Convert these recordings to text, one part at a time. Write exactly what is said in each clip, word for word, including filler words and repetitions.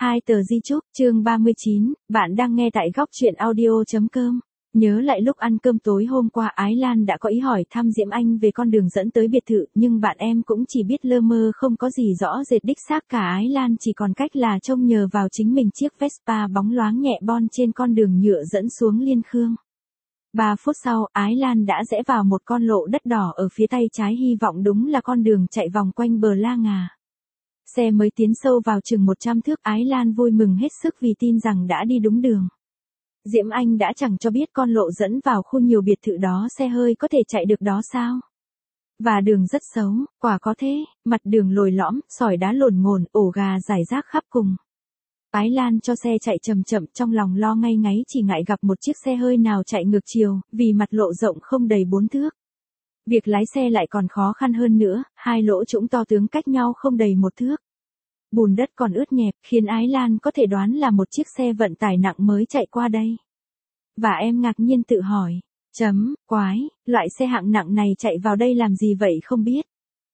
Hai tờ di chúc, chương ba mươi chín, bạn đang nghe tại góc truyện audio.com. Nhớ lại lúc ăn cơm tối hôm qua, Ái Lan đã có ý hỏi thăm Diễm Anh về con đường dẫn tới biệt thự, nhưng bạn em cũng chỉ biết lơ mơ, không có gì rõ rệt đích xác cả. Ái Lan chỉ còn cách là trông nhờ vào chính mình chiếc Vespa bóng loáng nhẹ bon trên con đường nhựa dẫn xuống Liên Khương. Ba phút sau, Ái Lan đã rẽ vào một con lộ đất đỏ ở phía tay trái, hy vọng đúng là con đường chạy vòng quanh bờ La Ngà. Xe mới tiến sâu vào chừng một trăm thước, Ái Lan vui mừng hết sức vì tin rằng đã đi đúng đường. Diễm Anh đã chẳng cho biết con lộ dẫn vào khu nhiều biệt thự đó xe hơi có thể chạy được đó sao? Và đường rất xấu, quả có thế, mặt đường lồi lõm, sỏi đá lổn ngổn, ổ gà rải rác khắp cùng. Ái Lan cho xe chạy chậm chậm, trong lòng lo ngay ngáy, chỉ ngại gặp một chiếc xe hơi nào chạy ngược chiều, vì mặt lộ rộng không đầy bốn thước. Việc lái xe lại còn khó khăn hơn nữa, hai lỗ trũng to tướng cách nhau không đầy một thước. Bùn đất còn ướt nhẹp, khiến Ái Lan có thể đoán là một chiếc xe vận tải nặng mới chạy qua đây. Và em ngạc nhiên tự hỏi, chấm, quái, loại xe hạng nặng này chạy vào đây làm gì vậy không biết?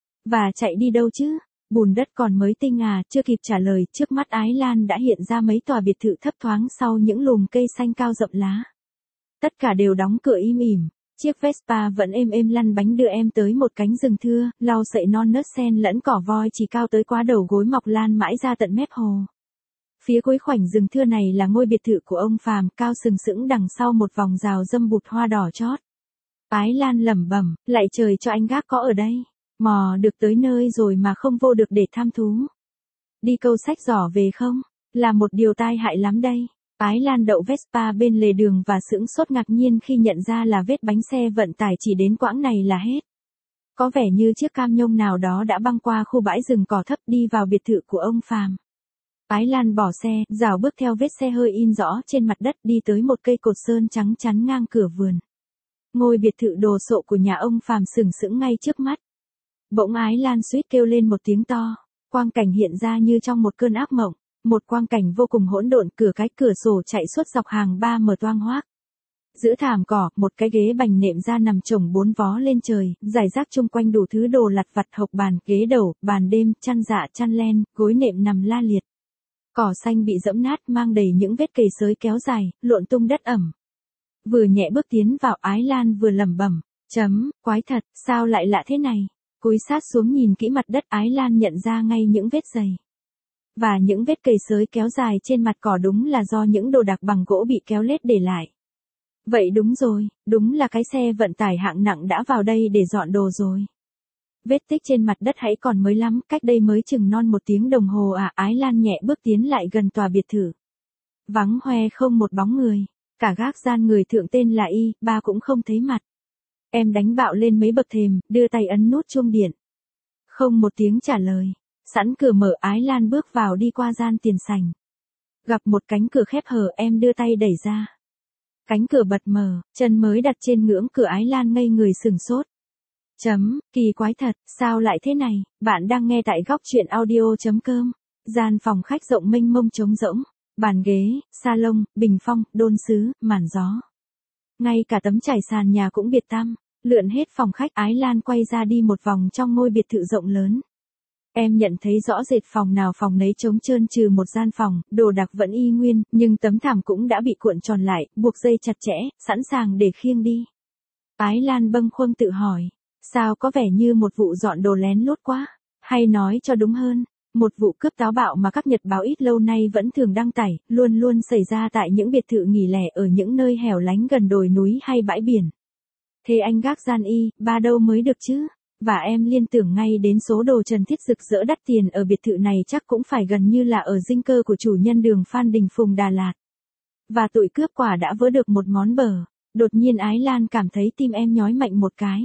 Và chạy đi đâu chứ? Bùn đất còn mới tinh à? Chưa kịp trả lời, trước mắt Ái Lan đã hiện ra mấy tòa biệt thự thấp thoáng sau những lùm cây xanh cao rộng lá. Tất cả đều đóng cửa im ỉm. Chiếc Vespa vẫn êm êm lăn bánh đưa em tới một cánh rừng thưa, lau sậy non nớt sen lẫn cỏ voi chỉ cao tới quá đầu gối, mọc lan mãi ra tận mép hồ. Phía cuối khoảnh rừng thưa này là ngôi biệt thự của ông Phàm, cao sừng sững đằng sau một vòng rào râm bụt hoa đỏ chót. Ái Lan lẩm bẩm, lạy trời cho anh gác có ở đây, mò được tới nơi rồi mà không vô được để tham thú. Đi câu sách giỏ về không? Là một điều tai hại lắm đây. Ái Lan đậu Vespa bên lề đường và sững sốt ngạc nhiên khi nhận ra là vết bánh xe vận tải chỉ đến quãng này là hết. Có vẻ như chiếc cam nhông nào đó đã băng qua khu bãi rừng cỏ thấp đi vào biệt thự của ông Phàm. Ái Lan bỏ xe, rảo bước theo vết xe hơi in rõ trên mặt đất, đi tới một cây cột sơn trắng chắn ngang cửa vườn. Ngôi biệt thự đồ sộ của nhà ông Phàm sừng sững ngay trước mắt. Bỗng Ái Lan suýt kêu lên một tiếng to, quang cảnh hiện ra như trong một cơn ác mộng. Một quang cảnh vô cùng hỗn độn, cửa cái cửa sổ chạy suốt dọc hàng ba mở toang hoác. Giữa thảm cỏ, một cái ghế bành nệm ra nằm chồng bốn vó lên trời, rải rác chung quanh đủ thứ đồ lặt vặt, hộc bàn, ghế đầu, bàn đêm, chăn dạ, chăn len, gối nệm nằm la liệt. Cỏ xanh bị dẫm nát, mang đầy những vết cày xới kéo dài, lộn tung đất ẩm. Vừa nhẹ bước tiến vào, Ái Lan vừa lẩm bẩm, chấm, quái thật, sao lại lạ thế này? Cúi sát xuống nhìn kỹ mặt đất, Ái Lan nhận ra ngay những vết giày. Và những vết cày xới kéo dài trên mặt cỏ đúng là do những đồ đạc bằng gỗ bị kéo lết để lại. Vậy đúng rồi, đúng là cái xe vận tải hạng nặng đã vào đây để dọn đồ rồi. Vết tích trên mặt đất hãy còn mới lắm, cách đây mới chừng non một tiếng đồng hồ à. Ái Lan nhẹ bước tiến lại gần tòa biệt thự. Vắng hoe không một bóng người, cả gác gian người thượng tên là Y, ba cũng không thấy mặt. Em đánh bạo lên mấy bậc thềm, đưa tay ấn nút chuông điện. Không một tiếng trả lời. Sẵn cửa mở, Ái Lan bước vào, đi qua gian tiền sảnh. Gặp một cánh cửa khép hờ, em đưa tay đẩy ra. Cánh cửa bật mở, chân mới đặt trên ngưỡng cửa, Ái Lan ngây người sừng sốt. Chấm, kỳ quái thật, sao lại thế này? Bạn đang nghe tại góc truyện audio.com. Gian phòng khách rộng mênh mông trống rỗng, bàn ghế, salon, bình phong, đôn sứ, màn gió. Ngay cả tấm trải sàn nhà cũng biệt tăm. Lượn hết phòng khách, Ái Lan quay ra đi một vòng trong ngôi biệt thự rộng lớn. Em nhận thấy rõ rệt phòng nào phòng nấy trống trơn trừ một gian phòng, đồ đạc vẫn y nguyên, nhưng tấm thảm cũng đã bị cuộn tròn lại, buộc dây chặt chẽ, sẵn sàng để khiêng đi. Ái Lan bâng khuâng tự hỏi, sao có vẻ như một vụ dọn đồ lén lút quá, hay nói cho đúng hơn, một vụ cướp táo bạo mà các nhật báo ít lâu nay vẫn thường đăng tải, luôn luôn xảy ra tại những biệt thự nghỉ lẻ ở những nơi hẻo lánh gần đồi núi hay bãi biển. Thế anh gác gian Y, ba đâu mới được chứ? Và em liên tưởng ngay đến số đồ trần thiết rực rỡ đắt tiền ở biệt thự này, chắc cũng phải gần như là ở dinh cơ của chủ nhân đường Phan Đình Phùng Đà Lạt. Và tụi cướp quả đã vớ được một món bờ. Đột nhiên Ái Lan cảm thấy tim em nhói mạnh một cái.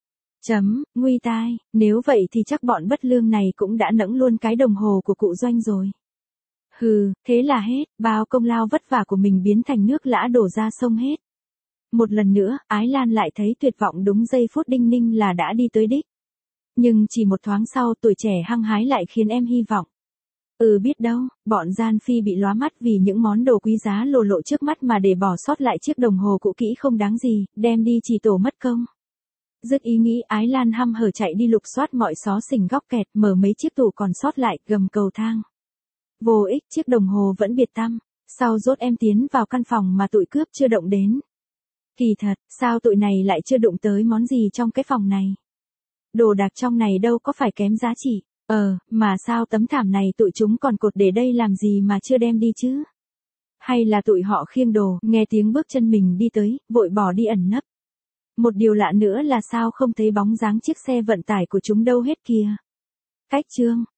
Chấm, nguy tai, nếu vậy thì chắc bọn bất lương này cũng đã nẫng luôn cái đồng hồ của cụ Doanh rồi. Hừ, thế là hết, bao công lao vất vả của mình biến thành nước lã đổ ra sông hết. Một lần nữa, Ái Lan lại thấy tuyệt vọng, đúng giây phút đinh ninh là đã đi tới đích. Nhưng chỉ một thoáng sau, tuổi trẻ hăng hái lại khiến em hy vọng. Ừ biết đâu, bọn gian phi bị lóa mắt vì những món đồ quý giá lồ lộ trước mắt mà để bỏ sót lại chiếc đồng hồ cũ kỹ không đáng gì, đem đi chỉ tổ mất công. Dứt ý nghĩ, Ái Lan hăm hở chạy đi lục soát mọi xó xỉnh góc kẹt, mở mấy chiếc tủ còn sót lại, gầm cầu thang. Vô ích, chiếc đồng hồ vẫn biệt tăm. Sao rốt em tiến vào căn phòng mà tụi cướp chưa động đến? Kỳ thật, sao tụi này lại chưa đụng tới món gì trong cái phòng này? Đồ đạc trong này đâu có phải kém giá trị. Ờ, mà sao tấm thảm này tụi chúng còn cột để đây làm gì mà chưa đem đi chứ? Hay là tụi họ khiêng đồ, nghe tiếng bước chân mình đi tới, vội bỏ đi ẩn nấp. Một điều lạ nữa là sao không thấy bóng dáng chiếc xe vận tải của chúng đâu hết kìa. Cách chương